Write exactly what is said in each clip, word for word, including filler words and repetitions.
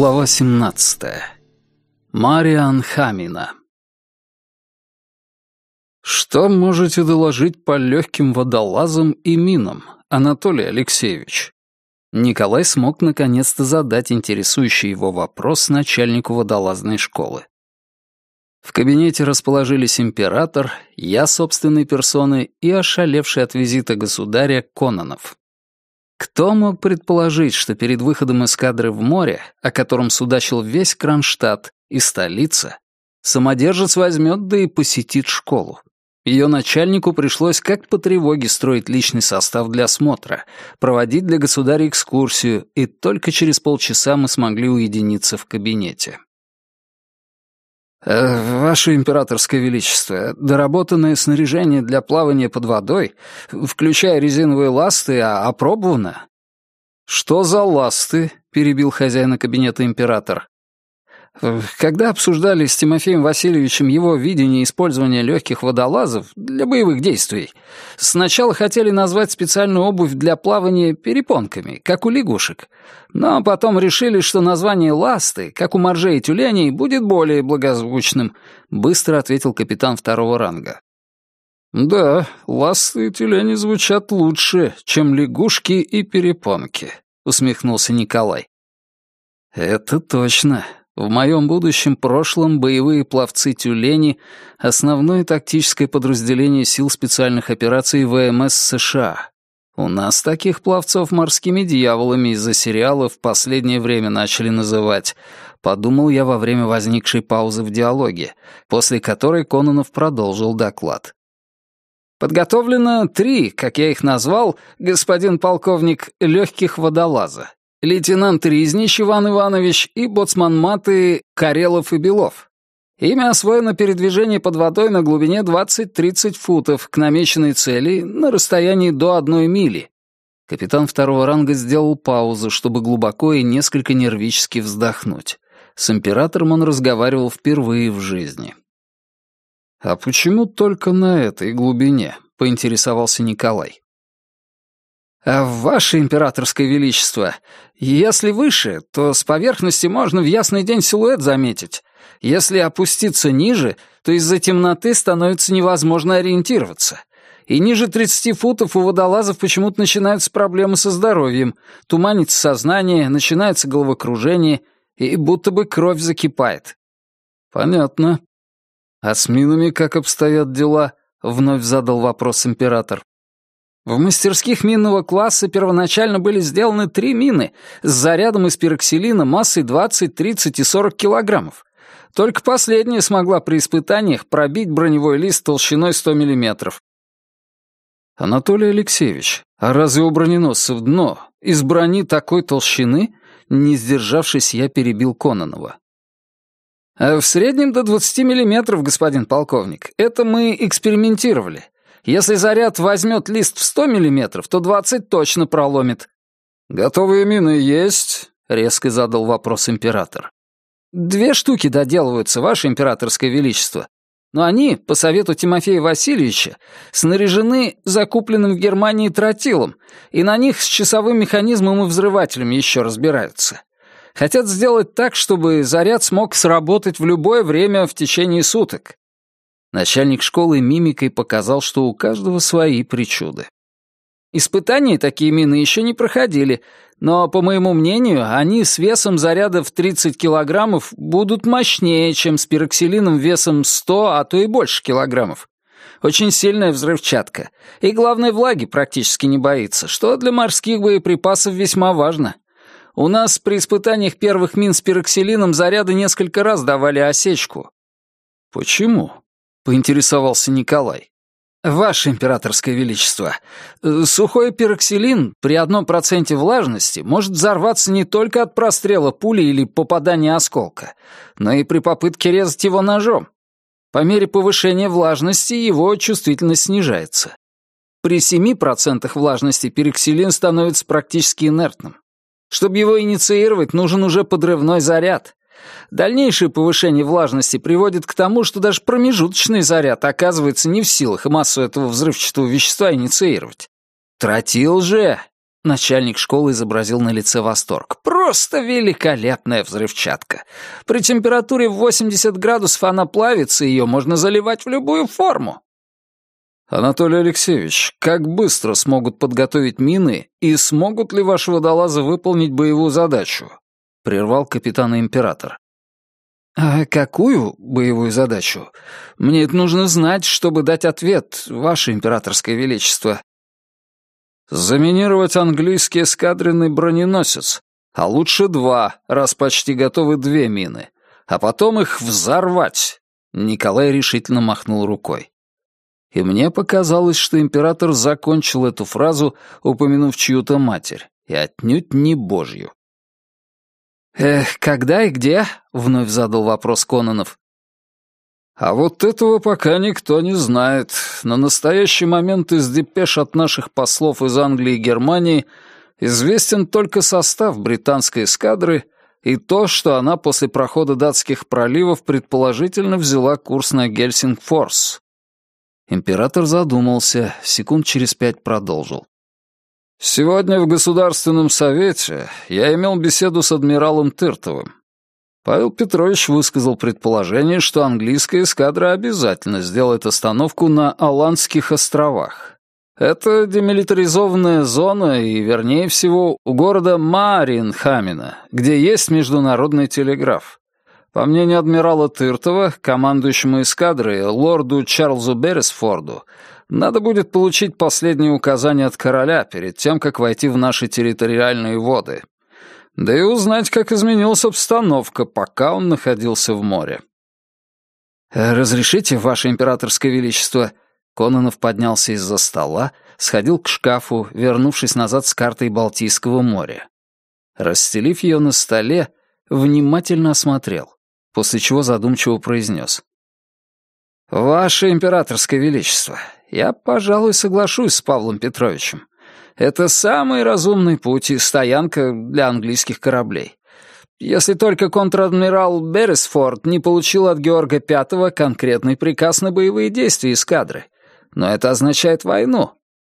Глава семнадцатая. Мариан Хамина. Что можете доложить по легким водолазам и минам, Анатолий Алексеевич? Николай смог наконец-то задать интересующий его вопрос начальнику водолазной школы. В кабинете расположились император, я собственной персоной и ошалевший от визита государя Кононов. Кто мог предположить, что перед выходом эскадры в море, о котором судачил весь Кронштадт и столица, самодержец возьмет да и посетит школу? Ее начальнику пришлось как по тревоге строить личный состав для осмотра, проводить для государя экскурсию, и только через полчаса мы смогли уединиться в кабинете. «Ваше императорское величество, доработанное снаряжение для плавания под водой, включая резиновые ласты, а опробовано?» «Что за ласты?» — перебил хозяина кабинета император. «Когда обсуждали с Тимофеем Васильевичем его видение использования легких водолазов для боевых действий, сначала хотели назвать специальную обувь для плавания перепонками, как у лягушек, но потом решили, что название «ласты», как у моржей и тюленей, будет более благозвучным», — быстро ответил капитан второго ранга. «Да, ласты и тюлени звучат лучше, чем лягушки и перепонки», — усмехнулся Николай. «Это точно. В моем будущем прошлом боевые пловцы-тюлени — основное тактическое подразделение сил специальных операций ВМС США. У нас таких пловцов морскими дьяволами из-за сериала в последнее время начали называть», — подумал я во время возникшей паузы в диалоге, после которой Кононов продолжил доклад. «Подготовлено три, как я их назвал, господин полковник, легких водолаза. Лейтенант Ризнич Иван Иванович и боцман-маты Карелов и Белов. Ими освоено передвижение под водой на глубине двадцать-тридцать футов к намеченной цели на расстоянии до одной мили». Капитан второго ранга сделал паузу, чтобы глубоко и несколько нервически вздохнуть. С императором он разговаривал впервые в жизни. «А почему только на этой глубине?» — поинтересовался Николай. «А ваше императорское величество, если выше, то с поверхности можно в ясный день силуэт заметить. Если опуститься ниже, то из-за темноты становится невозможно ориентироваться. И ниже тридцати футов у водолазов почему-то начинаются проблемы со здоровьем, туманится сознание, начинается головокружение, и будто бы кровь закипает». «Понятно. А с минами как обстоят дела?» — вновь задал вопрос император. В мастерских минного класса первоначально были сделаны три мины с зарядом из пироксилина массой двадцать, тридцать и сорок килограммов. Только последняя смогла при испытаниях пробить броневой лист толщиной сто миллиметров. «Анатолий Алексеевич, а разве у броненосцев дно из брони такой толщины?» Не сдержавшись, я перебил Кононова. «В среднем до двадцати миллиметров, господин полковник. Это мы экспериментировали. Если заряд возьмет лист в сто миллиметров, то двадцать точно проломит». «Готовые мины есть?» — резко задал вопрос император. «Две штуки доделываются, ваше императорское величество. Но они, по совету Тимофея Васильевича, снаряжены закупленным в Германии тротилом, и на них с часовым механизмом и взрывателем еще разбираются. Хотят сделать так, чтобы заряд смог сработать в любое время в течение суток». Начальник школы мимикой показал, что у каждого свои причуды. «Испытания такие мины еще не проходили, но, по моему мнению, они с весом заряда в тридцать килограммов будут мощнее, чем с пироксилином весом сто, а то и больше килограммов. Очень сильная взрывчатка, и, главное, влаги практически не боится, что для морских боеприпасов весьма важно. У нас при испытаниях первых мин с пироксилином заряды несколько раз давали осечку». «Почему?» — поинтересовался Николай. «Ваше императорское величество, сухой пироксилин при одном проценте влажности может взорваться не только от прострела пули или попадания осколка, но и при попытке резать его ножом. По мере повышения влажности его чувствительность снижается. При семи процентах влажности пироксилин становится практически инертным. Чтобы его инициировать, нужен уже подрывной заряд. Дальнейшее повышение влажности приводит к тому, что даже промежуточный заряд оказывается не в силах массу этого взрывчатого вещества инициировать. Тротил же Начальник школы изобразил на лице восторг. «Просто великолепная взрывчатка. При температуре в восемьдесят градусов она плавится, и ее можно заливать в любую форму». «Анатолий Алексеевич, как быстро смогут подготовить мины и смогут ли ваши водолазы выполнить боевую задачу?» — прервал капитана император. «А какую боевую задачу? Мне это нужно знать, чтобы дать ответ, ваше императорское величество». «Заминировать английский эскадренный броненосец, а лучше два, раз почти готовы две мины, а потом их взорвать», — Николай решительно махнул рукой. И мне показалось, что император закончил эту фразу, упомянув чью-то матерь, и отнюдь не Божью. «Эх, когда и где?» — вновь задал вопрос Кононов. «А вот этого пока никто не знает. На настоящий момент из депеш от наших послов из Англии и Германии известен только состав британской эскадры и то, что она после прохода датских проливов предположительно взяла курс на Гельсингфорс». Император задумался, секунд через пять продолжил. «Сегодня в Государственном совете я имел беседу с адмиралом Тыртовым. Павел Петрович высказал предположение, что английская эскадра обязательно сделает остановку на Аландских островах. Это демилитаризованная зона и, вернее всего, у города Мариенхамена, где есть международный телеграф. По мнению адмирала Тыртова, командующему эскадрой, лорду Чарльзу Берресфорду, надо будет получить последние указания от короля перед тем, как войти в наши территориальные воды. Да и узнать, как изменилась обстановка, пока он находился в море. «Разрешите, ваше императорское величество?» Кононов поднялся из-за стола, сходил к шкафу, вернувшись назад с картой Балтийского моря. Расстелив ее на столе, внимательно осмотрел, после чего задумчиво произнес. «Ваше императорское величество, я, пожалуй, соглашусь с Павлом Петровичем. Это самый разумный путь и стоянка для английских кораблей. Если только контр-адмирал Берресфорд не получил от Георга Пятого конкретный приказ на боевые действия эскадры. Но это означает войну».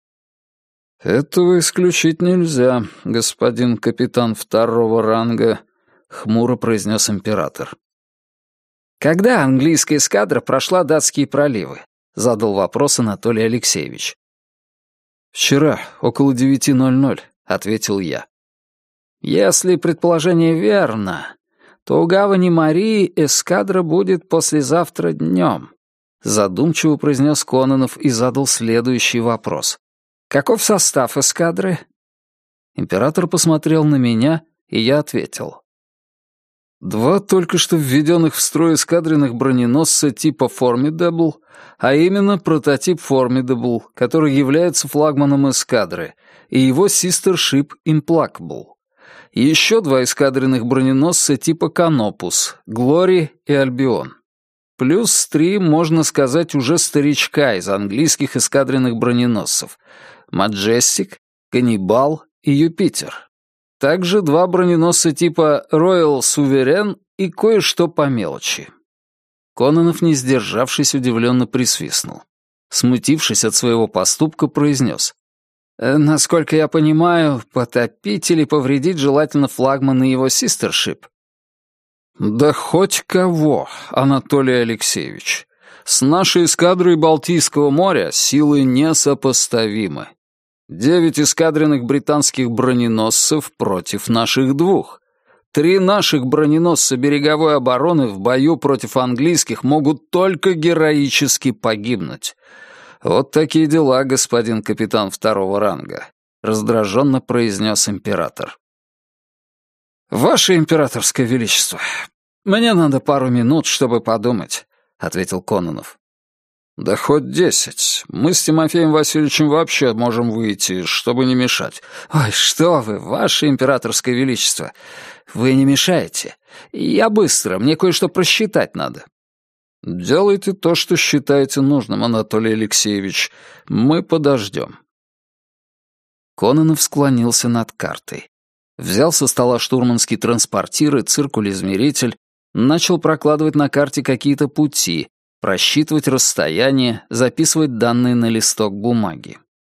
«Этого исключить нельзя, господин капитан второго ранга», — хмуро произнес император. «Когда английская эскадра прошла датские проливы?» — задал вопрос Анатолий Алексеевич. «Вчера, около девяти ноль-ноль», — ответил я. «Если предположение верно, то у гавани Марии эскадра будет послезавтра днем», — задумчиво произнес Кононов и задал следующий вопрос. «Каков состав эскадры?» Император посмотрел на меня, и я ответил. «Два только что введенных в строй эскадренных броненосца типа Formidable, а именно прототип Formidable, который является флагманом эскадры, и его систер-шип Implacable. И еще два эскадренных броненосца типа Canopus, Glory и Albion. Плюс три, можно сказать, уже старичка из английских эскадренных броненосцев — Majestic, Cannibal и Юпитер. Также два броненосца типа Royal Sovereign и кое-что по мелочи». Кононов, не сдержавшись, удивленно присвистнул. Смутившись от своего поступка, произнес. «Насколько я понимаю, потопить или повредить желательно флагман и его систершип». «Да хоть кого, Анатолий Алексеевич. С нашей эскадрой Балтийского моря силы несопоставимы. Девять эскадренных британских броненосцев против наших двух. Три наших броненосца береговой обороны в бою против английских могут только героически погибнуть. Вот такие дела, господин капитан второго ранга», — раздраженно произнес император. «Ваше императорское величество, мне надо пару минут, чтобы подумать», — ответил Кононов. «Да хоть десять. Мы с Тимофеем Васильевичем вообще можем выйти, чтобы не мешать». «Ой, что вы, ваше императорское величество. Вы не мешаете. Я быстро, мне кое-что просчитать надо». «Делайте то, что считаете нужным, Анатолий Алексеевич. Мы подождем». Кононов склонился над картой. Взял со стола штурманский транспортир и циркуль-измеритель, начал прокладывать на карте какие-то пути, просчитывать расстояние, записывать данные на листок бумаги.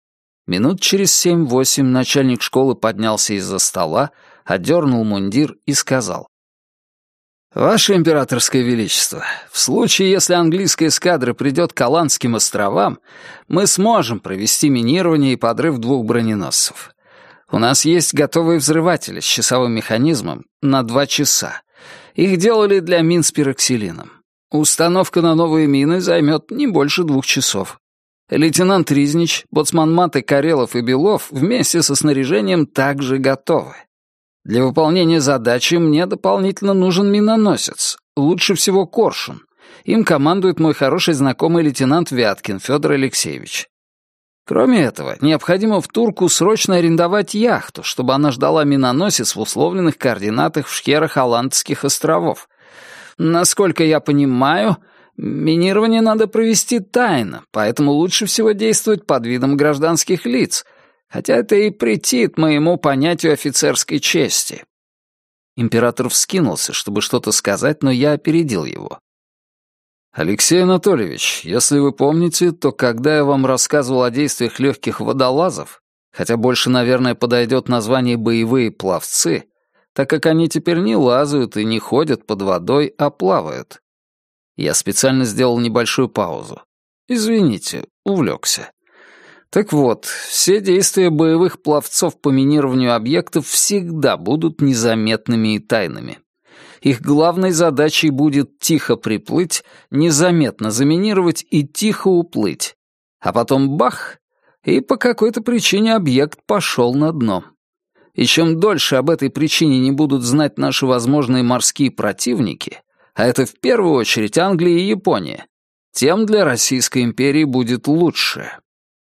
Минут через семь-восемь начальник школы поднялся из-за стола, одернул мундир и сказал: «Ваше императорское величество, в случае, если английская эскадра придет к Аландским островам, мы сможем провести минирование и подрыв двух броненосцев. У нас есть готовые взрыватели с часовым механизмом на два часа. Их делали для мин с пироксилином. Установка на новые мины займет не больше двух часов. Лейтенант Ризнич, боцман-маты Карелов и Белов вместе со снаряжением также готовы. Для выполнения задачи мне дополнительно нужен миноносец, лучше всего «Коршун». Им командует мой хороший знакомый лейтенант Вяткин Федор Алексеевич. Кроме этого, необходимо в Турку срочно арендовать яхту, чтобы она ждала миноносец в условленных координатах в шхерах Аландских островов. Насколько я понимаю, минирование надо провести тайно, поэтому лучше всего действовать под видом гражданских лиц, хотя это и претит моему понятию офицерской чести». Император вскинулся, чтобы что-то сказать, но я опередил его. «Алексей Анатольевич, если вы помните, то когда я вам рассказывал о действиях легких водолазов, хотя больше, наверное, подойдет название «боевые пловцы», так как они теперь не лазают и не ходят под водой, а плавают». Я специально сделал небольшую паузу. Извините, увлекся. Так вот, все действия боевых пловцов по минированию объектов всегда будут незаметными и тайными. Их главной задачей будет тихо приплыть, незаметно заминировать и тихо уплыть. А потом бах, и по какой-то причине объект пошел на дно. И чем дольше об этой причине не будут знать наши возможные морские противники, а это в первую очередь Англия и Япония, тем для Российской империи будет лучше.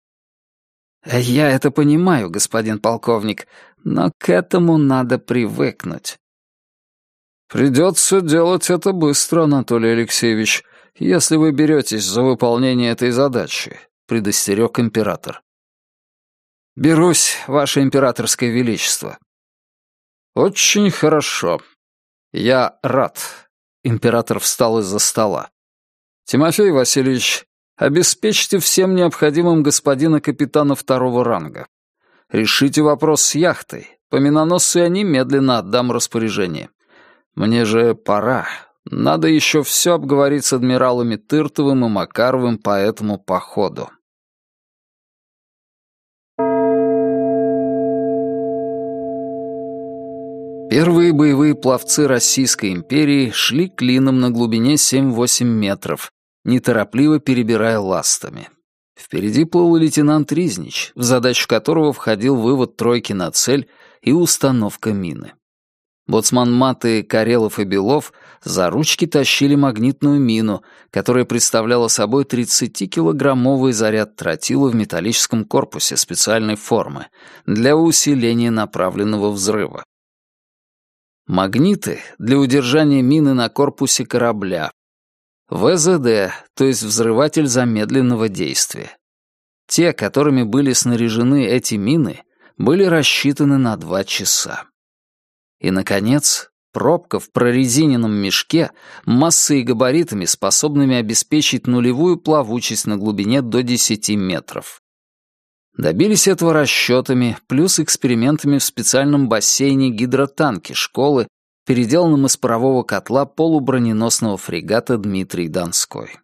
Я это понимаю, господин полковник, но к этому надо привыкнуть. «Придется делать это быстро, Анатолий Алексеевич, если вы беретесь за выполнение этой задачи», — предостерег император. «Берусь, ваше императорское величество». «Очень хорошо. Я рад». Император встал из-за стола. «Тимофей Васильевич, обеспечьте всем необходимым господина капитана второго ранга. Решите вопрос с яхтой. По миноносцу я немедленно отдам распоряжение. Мне же пора. Надо еще все обговорить с адмиралами Тыртовым и Макаровым по этому походу». Первые боевые пловцы Российской империи шли клином на глубине семь-восемь метров, неторопливо перебирая ластами. Впереди плыл лейтенант Ризнич, в задачу которого входил вывод тройки на цель и установка мины. Боцман-маты Карелов и Белов за ручки тащили магнитную мину, которая представляла собой тридцатикилограммовый заряд тротила в металлическом корпусе специальной формы для усиления направленного взрыва. Магниты для удержания мины на корпусе корабля. вэ зэ дэ, то есть взрыватель замедленного действия. Те, которыми были снаряжены эти мины, были рассчитаны на два часа. И, наконец, пробка в прорезиненном мешке массой и габаритами, способными обеспечить нулевую плавучесть на глубине до десяти метров. Добились этого расчетами, плюс экспериментами в специальном бассейне гидротанки школы, переделанном из парового котла полуброненосного фрегата Дмитрий Донской.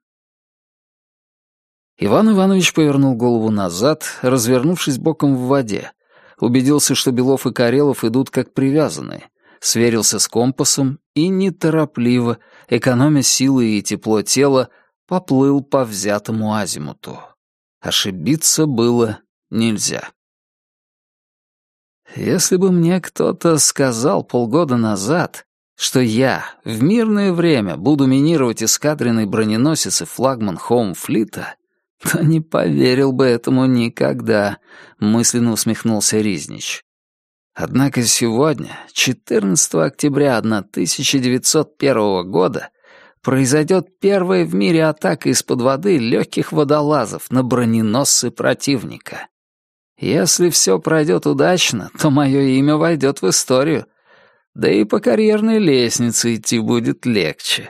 Иван Иванович повернул голову назад, развернувшись боком в воде, убедился, что Белов и Карелов идут как привязанные, сверился с компасом и неторопливо, экономя силы и тепло тела, поплыл по взятому азимуту. Ошибиться было нельзя. Если бы мне кто-то сказал полгода назад, что я в мирное время буду минировать эскадренный броненосец и флагман Хоумфлита, то не поверил бы этому никогда, мысленно усмехнулся Ризнич. Однако сегодня, четырнадцатого октября тысяча девятьсот первого года, произойдет первая в мире атака из-под воды легких водолазов на броненосцы противника. Если все пройдет удачно, то мое имя войдет в историю. Да и по карьерной лестнице идти будет легче.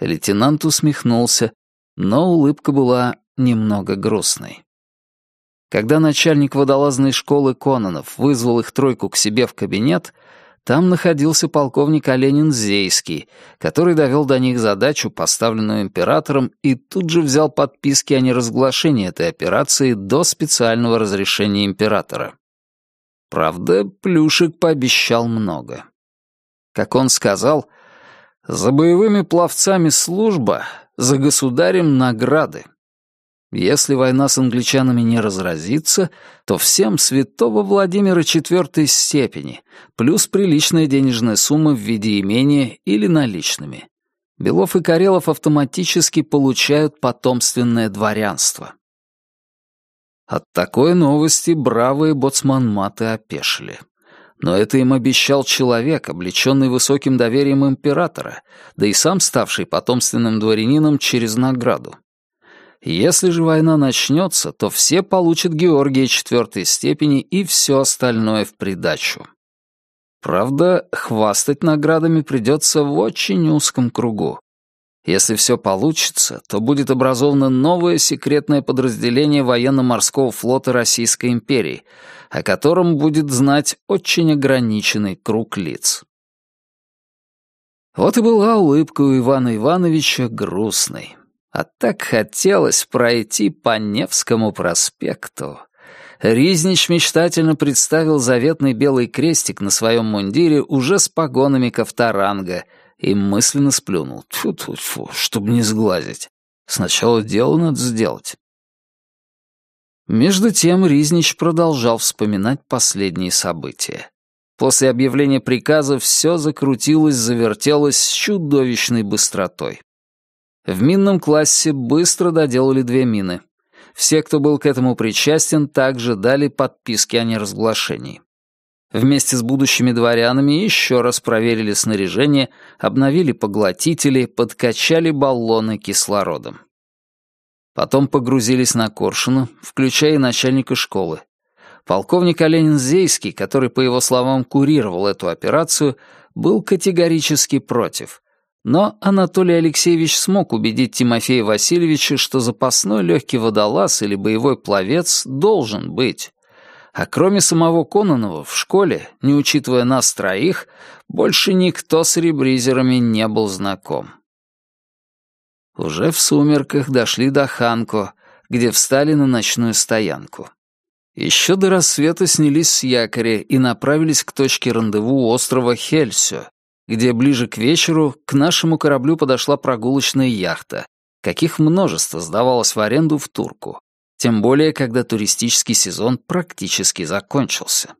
Лейтенант усмехнулся, но улыбка была немного грустной. Когда начальник водолазной школы Кононов вызвал их тройку к себе в кабинет, там находился полковник Оленин-Зейский, который довел до них задачу, поставленную императором, и тут же взял подписки о неразглашении этой операции до специального разрешения императора. Правда, Плюшек пообещал много. Как он сказал, «За боевыми пловцами служба, за государем награды». Если война с англичанами не разразится, то всем святого Владимира четвертой степени, плюс приличная денежная сумма в виде имения или наличными. Белов и Карелов автоматически получают потомственное дворянство. От такой новости бравые боцман-маты опешили. Но это им обещал человек, облеченный высоким доверием императора, да и сам ставший потомственным дворянином через награду. Если же война начнется, то все получат Георгия четвертой степени и все остальное в придачу. Правда, хвастать наградами придется в очень узком кругу. Если все получится, то будет образовано новое секретное подразделение военно-морского флота Российской империи, о котором будет знать очень ограниченный круг лиц. Вот и была улыбка у Ивана Ивановича грустной. А так хотелось пройти по Невскому проспекту. Ризнич мечтательно представил заветный белый крестик на своем мундире уже с погонами ковторанга и мысленно сплюнул. Тьфу-тьфу-тьфу, чтобы не сглазить. Сначала дело надо сделать. Между тем Ризнич продолжал вспоминать последние события. После объявления приказа все закрутилось, завертелось с чудовищной быстротой. В минном классе быстро доделали две мины. Все, кто был к этому причастен, также дали подписки о неразглашении. Вместе с будущими дворянами еще раз проверили снаряжение, обновили поглотители, подкачали баллоны кислородом. Потом погрузились на Коршуна, включая и начальника школы. Полковник Оленин-Зейский, который, по его словам, курировал эту операцию, был категорически против. Но Анатолий Алексеевич смог убедить Тимофея Васильевича, что запасной легкий водолаз или боевой пловец должен быть. А кроме самого Кононова в школе, не учитывая нас троих, больше никто с ребризерами не был знаком. Уже в сумерках дошли до Ханко, где встали на ночную стоянку. Еще до рассвета снялись с якоря и направились к точке рандеву острова Хельсио, где ближе к вечеру к нашему кораблю подошла прогулочная яхта, каких множество сдавалось в аренду в Турку, тем более, когда туристический сезон практически закончился.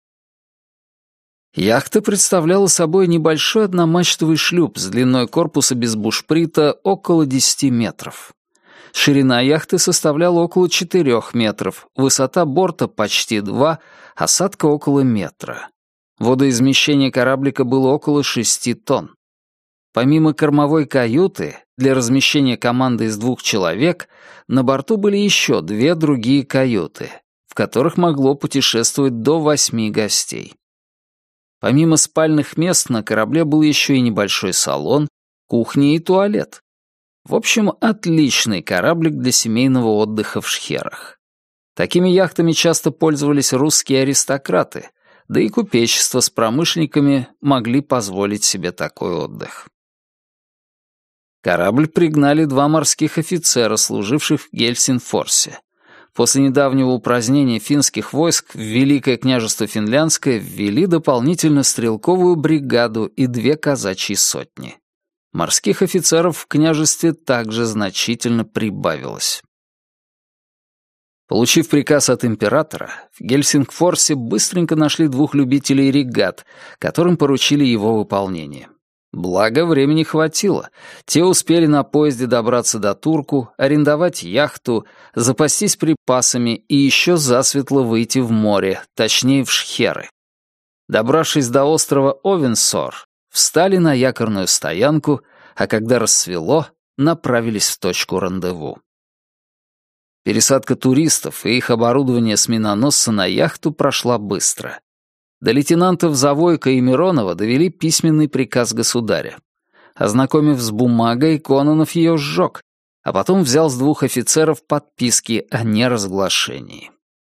Яхта представляла собой небольшой одномачтовый шлюп с длиной корпуса без бушприта около десяти метров. Ширина яхты составляла около четырёх метров, высота борта почти два, осадка около метра. Водоизмещение кораблика было около шести тонн. Помимо кормовой каюты, для размещения команды из двух человек, на борту были еще две другие каюты, в которых могло путешествовать до восьми гостей. Помимо спальных мест на корабле был еще и небольшой салон, кухня и туалет. В общем, отличный кораблик для семейного отдыха в шхерах. Такими яхтами часто пользовались русские аристократы, да и купечество с промышленниками могли позволить себе такой отдых. Корабль пригнали два морских офицера, служивших в Гельсинфорсе. После недавнего упразднения финских войск в Великое княжество Финляндское ввели дополнительно стрелковую бригаду и две казачьи сотни. Морских офицеров в княжестве также значительно прибавилось. Получив приказ от императора, в Гельсингфорсе быстренько нашли двух любителей регат, которым поручили его выполнение. Благо, времени хватило. Те успели на поезде добраться до Турку, арендовать яхту, запастись припасами и еще засветло выйти в море, точнее в шхеры. Добравшись до острова Овенсор, встали на якорную стоянку, а когда рассвело, направились в точку рандеву. Пересадка туристов и их оборудование с миноносца на яхту прошла быстро. До лейтенантов Завойко и Миронова довели письменный приказ государя. Ознакомив с бумагой, Кононов ее сжег, а потом взял с двух офицеров подписки о неразглашении.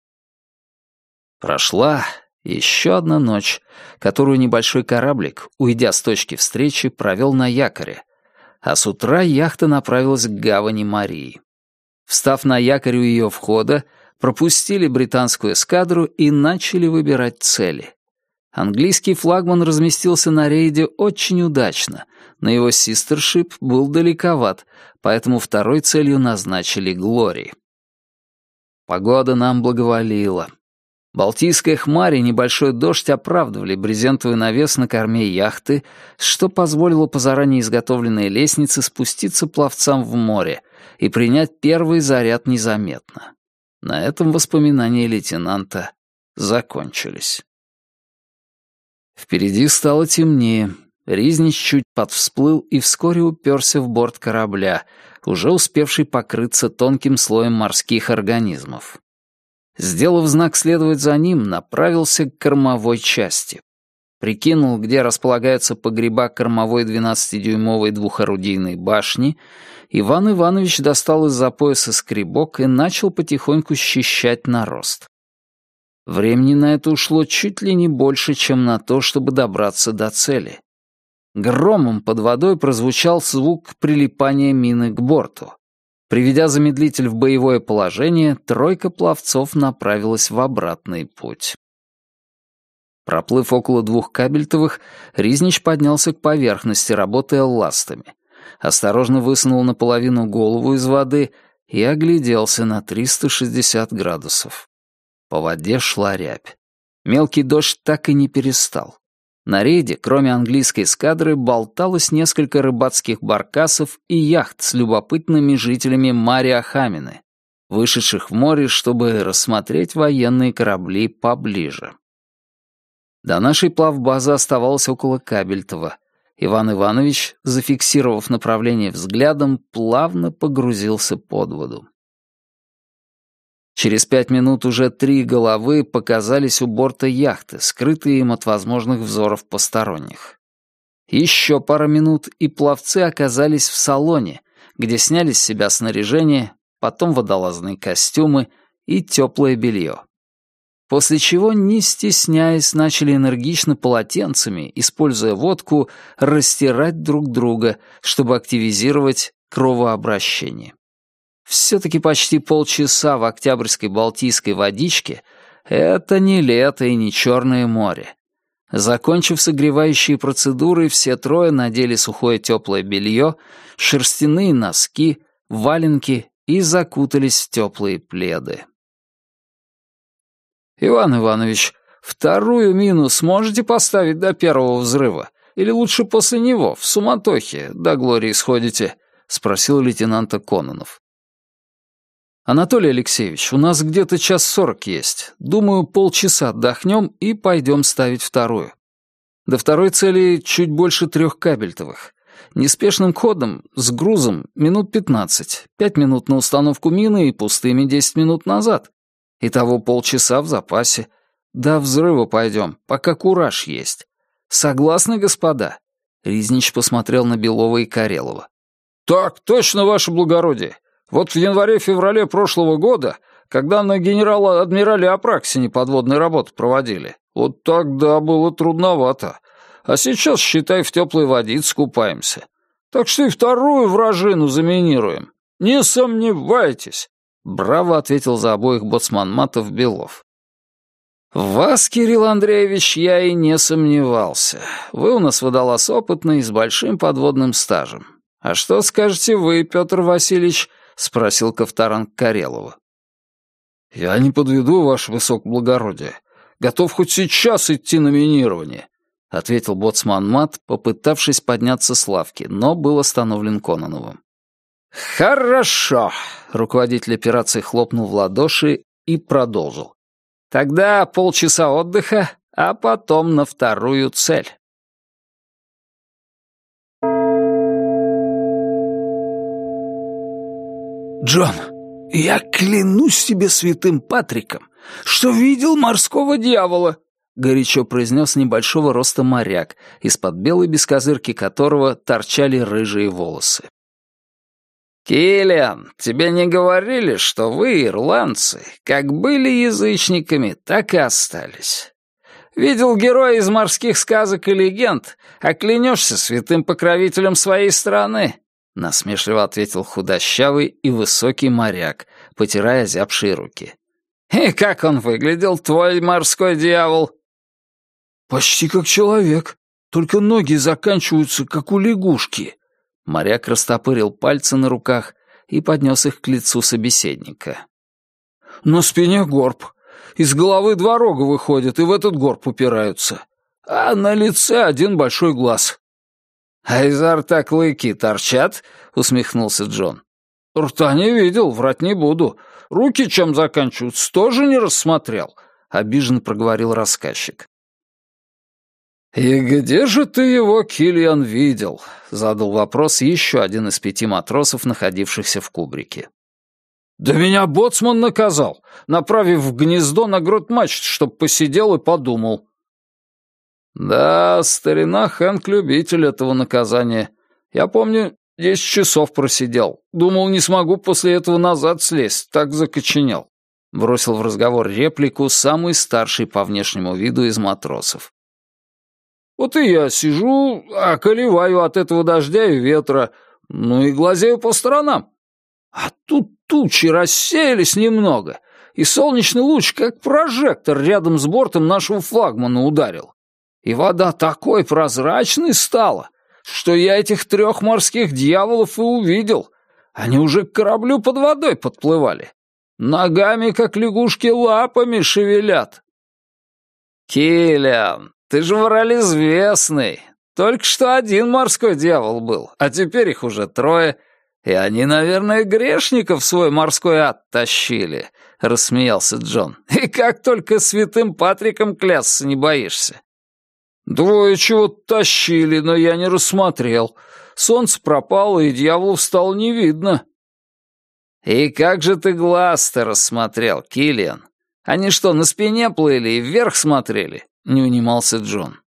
Прошла еще одна ночь, которую небольшой кораблик, уйдя с точки встречи, провел на якоре, а с утра яхта направилась к гавани Марии. Встав на якорь у ее входа, пропустили британскую эскадру и начали выбирать цели. Английский флагман разместился на рейде очень удачно, но его систершип был далековат, поэтому второй целью назначили Глори. Погода нам благоволила. Балтийская хмарь и небольшой дождь оправдывали брезентовый навес на корме яхты, что позволило по заранее изготовленной лестнице спуститься пловцам в море и принять первый заряд незаметно. На этом воспоминания лейтенанта закончились. Впереди стало темнее. Ризнич чуть подвсплыл и вскоре уперся в борт корабля, уже успевший покрыться тонким слоем морских организмов. Сделав знак следовать за ним, направился к кормовой части. Прикинул, где располагаются погреба кормовой двенадцатидюймовой двухорудийной башни, Иван Иванович достал из-за пояса скребок и начал потихоньку счищать нарост. Времени на это ушло чуть ли не больше, чем на то, чтобы добраться до цели. Громом под водой прозвучал звук прилипания мины к борту. Приведя замедлитель в боевое положение, тройка пловцов направилась в обратный путь. Проплыв около двух кабельтовых, Ризнич поднялся к поверхности, работая ластами. Осторожно высунул наполовину голову из воды и огляделся на триста шестьдесят градусов. По воде шла рябь. Мелкий дождь так и не перестал. На рейде, кроме английской эскадры, болталось несколько рыбацких баркасов и яхт с любопытными жителями Мариахамины, вышедших в море, чтобы рассмотреть военные корабли поближе. До нашей плавбазы оставалось около Кабельтова. Иван Иванович, зафиксировав направление взглядом, плавно погрузился под воду. Через пять минут уже три головы показались у борта яхты, скрытые им от возможных взоров посторонних. Еще пара минут, и пловцы оказались в салоне, где сняли с себя снаряжение, потом водолазные костюмы и теплое белье. После чего, не стесняясь, начали энергично полотенцами, используя водку, растирать друг друга, чтобы активизировать кровообращение. Все-таки почти полчаса в октябрьской балтийской водичке — это не лето и не Черное море. Закончив согревающие процедуры, все трое надели сухое теплое белье, шерстяные носки, валенки и закутались в теплые пледы. «Иван Иванович, вторую мину сможете поставить до первого взрыва? Или лучше после него, в суматохе, до Глории сходите?» — спросил лейтенанта Кононов. «Анатолий Алексеевич, у нас где-то час сорок есть. Думаю, полчаса отдохнем и пойдем ставить вторую. До второй цели чуть больше трех кабельтовых. Неспешным ходом, с грузом, минут пятнадцать. Пять минут на установку мины и пустыми десять минут назад. Итого полчаса в запасе. До взрыва пойдем, пока кураж есть. Согласны, господа?» Ризнич посмотрел на Белова и Карелова. «Так точно, ваше благородие. Вот в январе-феврале прошлого года, когда на генерала-адмирале Апраксине подводные работы проводили, вот тогда было трудновато. А сейчас, считай, в теплой водице купаемся. Так что и вторую вражину заминируем. Не сомневайтесь», — браво ответил за обоих боцман-матов Белов. «В вас, Кирилл Андреевич, я и не сомневался. Вы у нас водолаз опытный, с большим подводным стажем. А что скажете вы, Петр Васильевич?» — спросил Ковторанг Карелова. «Я не подведу, ваше высокоблагородие. Готов хоть сейчас идти на минирование», — ответил боцман-мат, попытавшись подняться с лавки, но был остановлен Кононовым. «Хорошо», — руководитель операции хлопнул в ладоши и продолжил. «Тогда полчаса отдыха, а потом на вторую цель». «Джон, я клянусь тебе святым Патриком, что видел морского дьявола», — горячо произнес небольшого роста моряк, из-под белой бескозырки которого торчали рыжие волосы. «Киллиан, тебе не говорили, что вы, ирландцы, как были язычниками, так и остались? Видел героя из морских сказок и легенд, а клянешься святым покровителем своей страны?» — насмешливо ответил худощавый и высокий моряк, потирая озябшие руки. «И как он выглядел, твой морской дьявол?» «Почти как человек, только ноги заканчиваются, как у лягушки». Моряк растопырил пальцы на руках и поднес их к лицу собеседника. «На спине горб. Из головы два рога выходят и в этот горб упираются. А на лице один большой глаз». «А изо рта клыки торчат?» — усмехнулся Джон. «Рта не видел, врать не буду. Руки чем заканчиваются, тоже не рассмотрел», — обиженно проговорил рассказчик. «И где же ты его, Киллиан, видел?» — задал вопрос еще один из пяти матросов, находившихся в кубрике. «Да меня боцман наказал, направив в гнездо на грот мачт, чтоб посидел и подумал». «Да, старина Хэнк любитель этого наказания. Я помню, десять часов просидел. Думал, не смогу после этого назад слезть, так закоченел», — бросил в разговор реплику самый старший по внешнему виду из матросов. «Вот и я сижу, околеваю от этого дождя и ветра, ну и глазею по сторонам. А тут тучи рассеялись немного, и солнечный луч, как прожектор, рядом с бортом нашего флагмана ударил. И вода такой прозрачной стала, что я этих трех морских дьяволов и увидел. Они уже к кораблю под водой подплывали. Ногами, как лягушки, лапами шевелят». «Киллиан, ты же вороль известный. Только что один морской дьявол был, а теперь их уже трое. И они, наверное, грешников в свой морской ад тащили», — рассмеялся Джон. «И как только святым Патриком клясться не боишься». «Двое чего-то тащили, но я не рассмотрел. Солнце пропало, и дьяволов стало не видно». «И как же ты глаз-то рассмотрел, Киллиан? Они что, на спине плыли и вверх смотрели?» — не унимался Джон.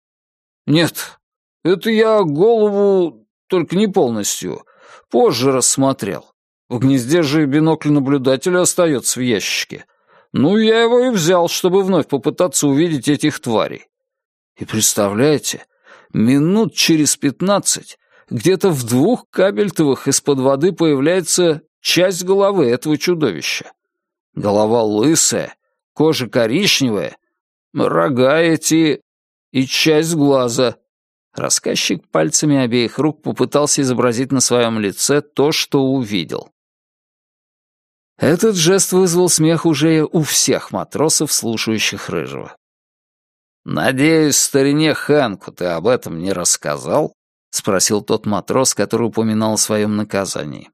«Нет, это я голову, только не полностью, позже рассмотрел. В гнезде же бинокль наблюдателя остается в ящике. Ну, я его и взял, чтобы вновь попытаться увидеть этих тварей. И представляете, минут через пятнадцать где-то в двух кабельтовых из-под воды появляется часть головы этого чудовища. Голова лысая, кожа коричневая, рога эти и часть глаза». Рассказчик пальцами обеих рук попытался изобразить на своем лице то, что увидел. Этот жест вызвал смех уже у всех матросов, слушающих Рыжего. «Надеюсь, старине Хэнку ты об этом не рассказал?» — спросил тот матрос, который упоминал о своем наказании.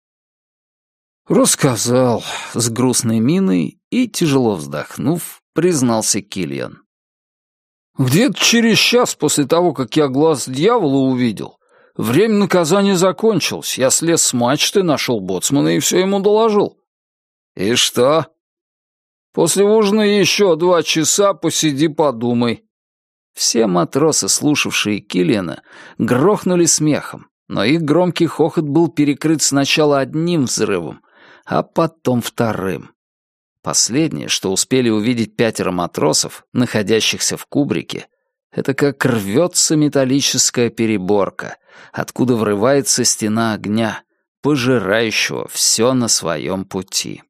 «Рассказал», — с грустной миной и, тяжело вздохнув, признался Киллиан. «Где-то через час после того, как я глаз дьявола увидел, время наказания закончилось, я слез с мачты, нашел боцмана и все ему доложил». «И что?» «После ужина еще два часа посиди, подумай». Все матросы, слушавшие Киллиана, грохнули смехом, но их громкий хохот был перекрыт сначала одним взрывом, а потом вторым. Последнее, что успели увидеть пятеро матросов, находящихся в кубрике, это как рвется металлическая переборка, откуда врывается стена огня, пожирающего все на своем пути.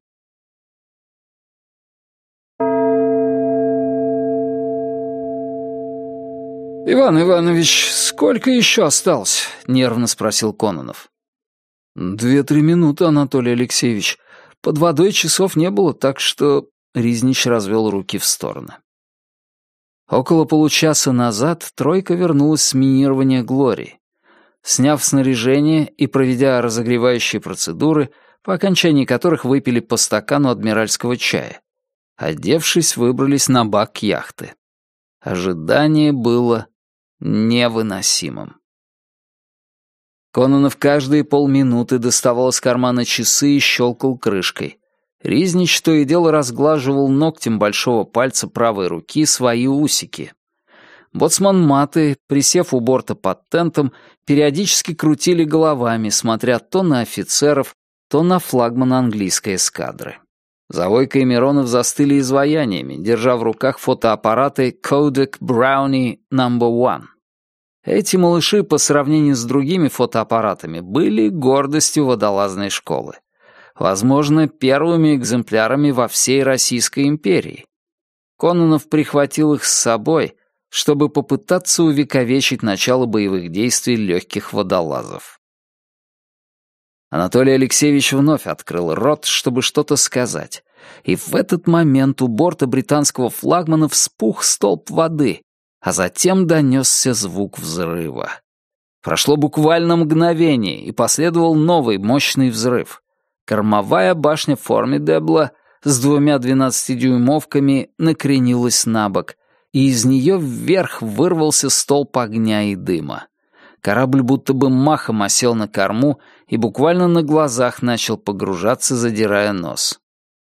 «Иван Иванович, сколько еще осталось?» — нервно спросил Кононов. «Две-три минуты, Анатолий Алексеевич. Под водой часов не было, так что...» — Ризнич развел руки в стороны. Около получаса назад тройка вернулась с минирования Глории. Сняв снаряжение и проведя разогревающие процедуры, по окончании которых выпили по стакану адмиральского чая, одевшись, выбрались на бак яхты. Ожидание было невыносимым. Кононов каждые полминуты доставал из кармана часы и щелкал крышкой. Ризнич то и дело разглаживал ногтем большого пальца правой руки свои усики. Боцман-маты, присев у борта под тентом, периодически крутили головами, смотря то на офицеров, то на флагмана английской эскадры. Завойко и Миронов застыли изваяниями, держа в руках фотоаппараты Kodak Brownie номер один. Эти малыши, по сравнению с другими фотоаппаратами, были гордостью водолазной школы. Возможно, первыми экземплярами во всей Российской империи. Кононов прихватил их с собой, чтобы попытаться увековечить начало боевых действий легких водолазов. Анатолий Алексеевич вновь открыл рот, чтобы что-то сказать, и в этот момент у борта британского флагмана вспух столб воды, а затем донесся звук взрыва. Прошло буквально мгновение, и последовал новый мощный взрыв. Кормовая башня Формидебла с двумя двенадцатидюймовками накренилась на бок, и из нее вверх вырвался столб огня и дыма. Корабль будто бы махом осел на корму и буквально на глазах начал погружаться, задирая нос.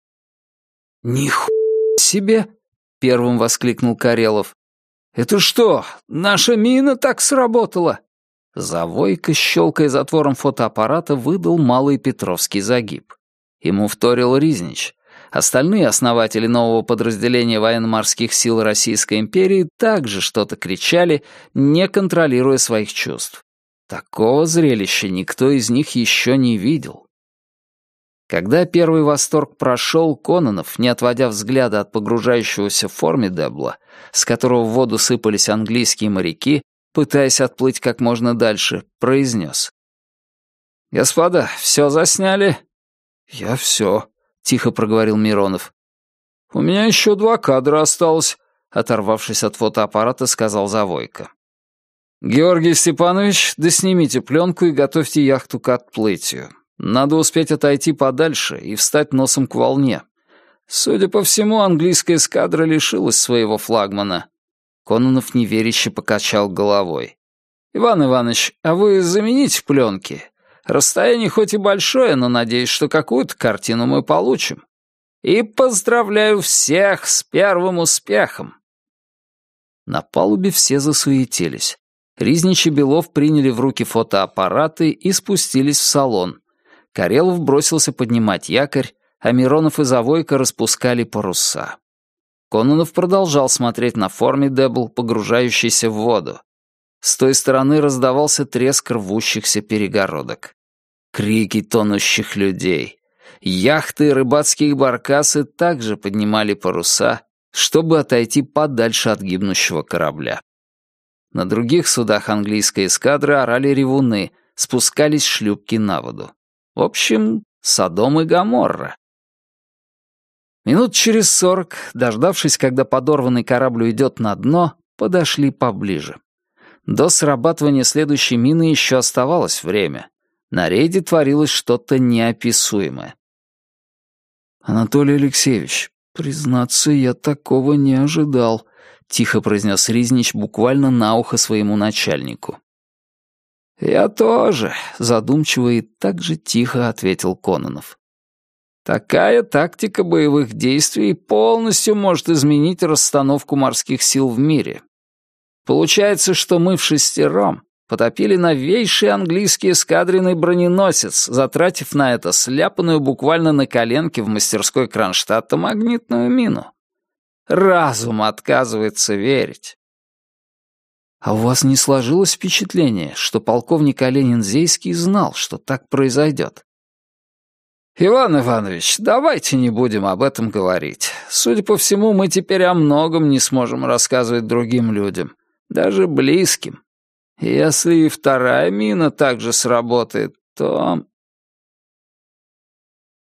«Нихуя себе!» — первым воскликнул Карелов. «Это что, наша мина так сработала?» Завойко, щелкая затвором фотоаппарата, выдал малый петровский загиб. Ему вторил Ризнич. Остальные основатели нового подразделения военно-морских сил Российской империи также что-то кричали, не контролируя своих чувств. Такого зрелища никто из них еще не видел. Когда первый восторг прошел, Кононов, не отводя взгляда от погружающегося Формидебла, с которого в воду сыпались английские моряки, пытаясь отплыть как можно дальше, произнес. «Господа, все засняли?» «Я все», — тихо проговорил Миронов. «У меня еще два кадра осталось», — оторвавшись от фотоаппарата, сказал Завойко. «Георгий Степанович, доснимите пленку и готовьте яхту к отплытию. Надо успеть отойти подальше и встать носом к волне. Судя по всему, английская эскадра лишилась своего флагмана». Кононов неверяще покачал головой. «Иван Иванович, а вы замените пленки? Расстояние хоть и большое, но надеюсь, что какую-то картину мы получим. И поздравляю всех с первым успехом!» На палубе все засуетились. Ризнич и Белов приняли в руки фотоаппараты и спустились в салон. Карелов бросился поднимать якорь, а Миронов и Завойко распускали паруса. Кононов продолжал смотреть на Формидебл, погружающийся в воду. С той стороны раздавался треск рвущихся перегородок. Крики тонущих людей. Яхты и рыбацкие баркасы также поднимали паруса, чтобы отойти подальше от гибнущего корабля. На других судах английской эскадры орали ревуны, спускались шлюпки на воду. В общем, Содом и Гоморра. Минут через сорок, дождавшись, когда подорванный корабль уйдет на дно, подошли поближе. До срабатывания следующей мины еще оставалось время. На рейде творилось что-то неописуемое. «Анатолий Алексеевич, признаться, я такого не ожидал», — тихо произнес Ризнич буквально на ухо своему начальнику. «Я тоже», — задумчиво и так же тихо ответил Кононов. «Такая тактика боевых действий полностью может изменить расстановку морских сил в мире. Получается, что мы в шестером потопили новейший английский эскадренный броненосец, затратив на это сляпанную буквально на коленке в мастерской Кронштадта магнитную мину. Разум отказывается верить». «А у вас не сложилось впечатление, что полковник Оленин-Зейский знал, что так произойдет?» «Иван Иванович, давайте не будем об этом говорить. Судя по всему, мы теперь о многом не сможем рассказывать другим людям, даже близким. Если и вторая мина также сработает, то...»